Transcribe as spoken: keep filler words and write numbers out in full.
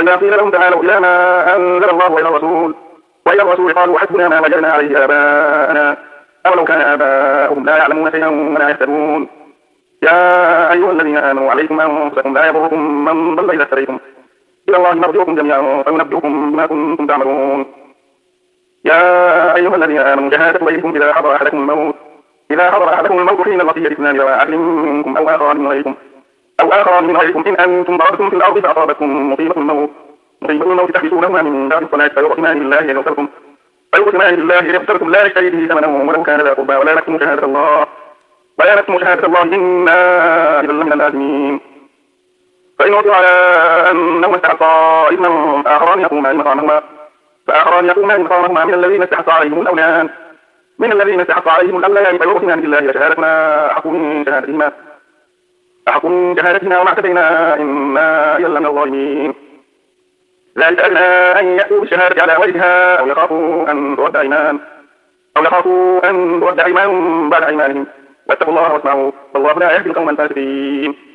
وإذا قيل لهم تعالوا إلى ما أنزل الله وإلى الرسول وإلى الرسول قالوا حسبنا ما وجدنا عليه آباءنا أولو كان آباؤهم لا يعلمون شيئا ولا يهتدون. يا أيها الذين آمنوا عليكم أنفسكم لا يضركم من ضل إذا اهتديتم إلى الله مرجعكم جميعا فينبئكم بما كنتم تعملون. يا أيها الذين آمنوا شهادة بينكم إذا حضر أحدكم الموت إذا حضر أحدكم الموت حين الوصية اثنان ذوى عدل منكم أو آخران من غيركم أو آخران من غيركم إن أنتم ضربتم في الأرض فأصابتكم مصيبة الموت مصيبة الموت تحبسونهما من بعد الصلاة فيقسمان بالله إن ارتبتم فيقسمان بالله إن ارتبتم لا نشتري به ثمنا ولو كان ذا قربى ولا نكتم شهادة الله ولا نكتم شهادة الله إنا إذا لمن الآثمين. فإن وقع على أنهما استحقا إثما فآخران يقومان مقامهما فآخران يقومان مقامهما من الذين استحق عليهم الأوليان من الذين استحق عليهم الأوليان فيقسمان بالله شهادتنا أحق من شهادتهما أحق من شهادتنا وما اعتدينا إنا إذا لمن الظالمين. ذلك أدنى أن يأتوا بالشهادة على وجهها أو يخافوا أن ترد أيمان أو يخافوا أن ترد أيمان بعد أيمانهم واتقوا الله واسمعوا والله لا يهدي القوم الفاسقين.